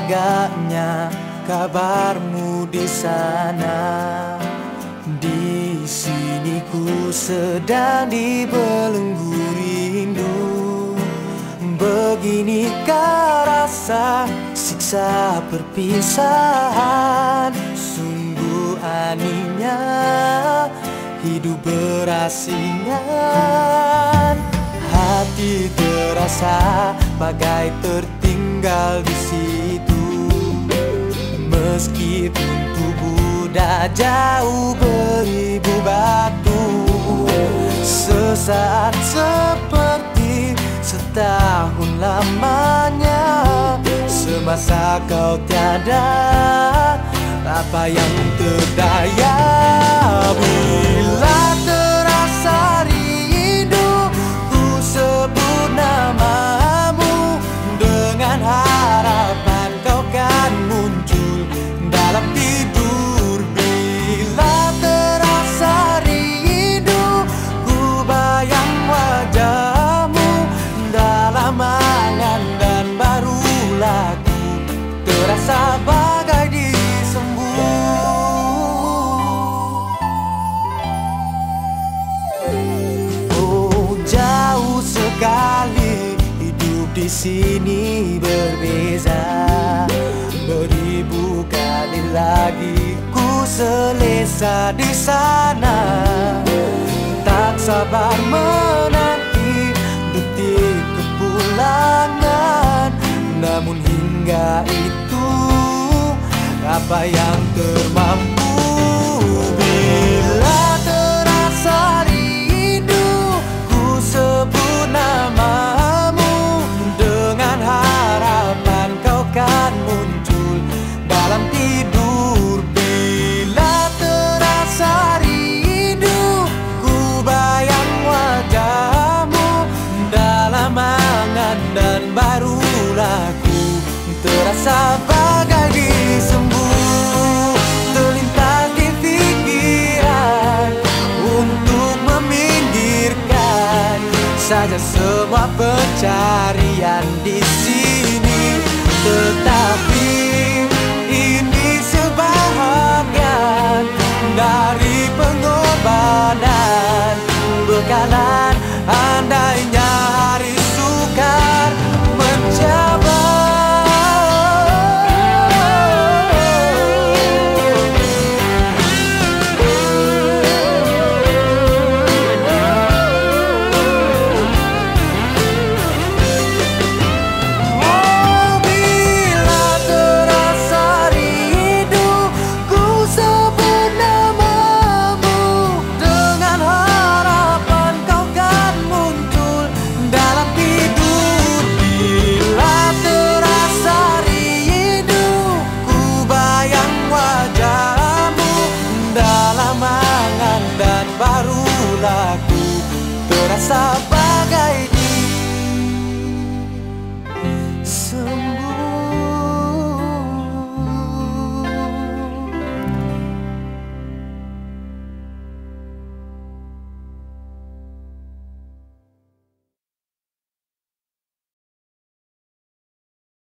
agaknya kabarmu di sana. Di sini ku sedang dibelenggu rindu. Beginikah rasa siksa perpisahan? Sungguh anehnya hidup berasingan. Hati terasa bagai tertinggal di situ, meskipun tubuh dah jauh beribu batu. Sesaat seperti setahun lamanya, semasa kau tiada, apa yang terdaya. Bila terasa rindu, ku sebut namamu, dengan harapan kau kan muncul dalam tidur. Bila terasa rindu, ku bayang wajahmu dalam angan, dan barulah ku terasa bagai disembur. Oh, jauh sekali hidup di sini berbeza. Beribu kali lagi ku selesa di sana. Tak sabar menanti detik kepulangan, namun hingga itu apa yang termampu. Bila terasa rindu, ku sebut namamu, dengan harapan kau kan muncul dalam tidur. Bila terasa rindu, ku bayang wajahmu dalam angan, dan barulah ku terasa bagai disembur. Terlintas di pikiran untuk meminggirkan saja semua pencarian di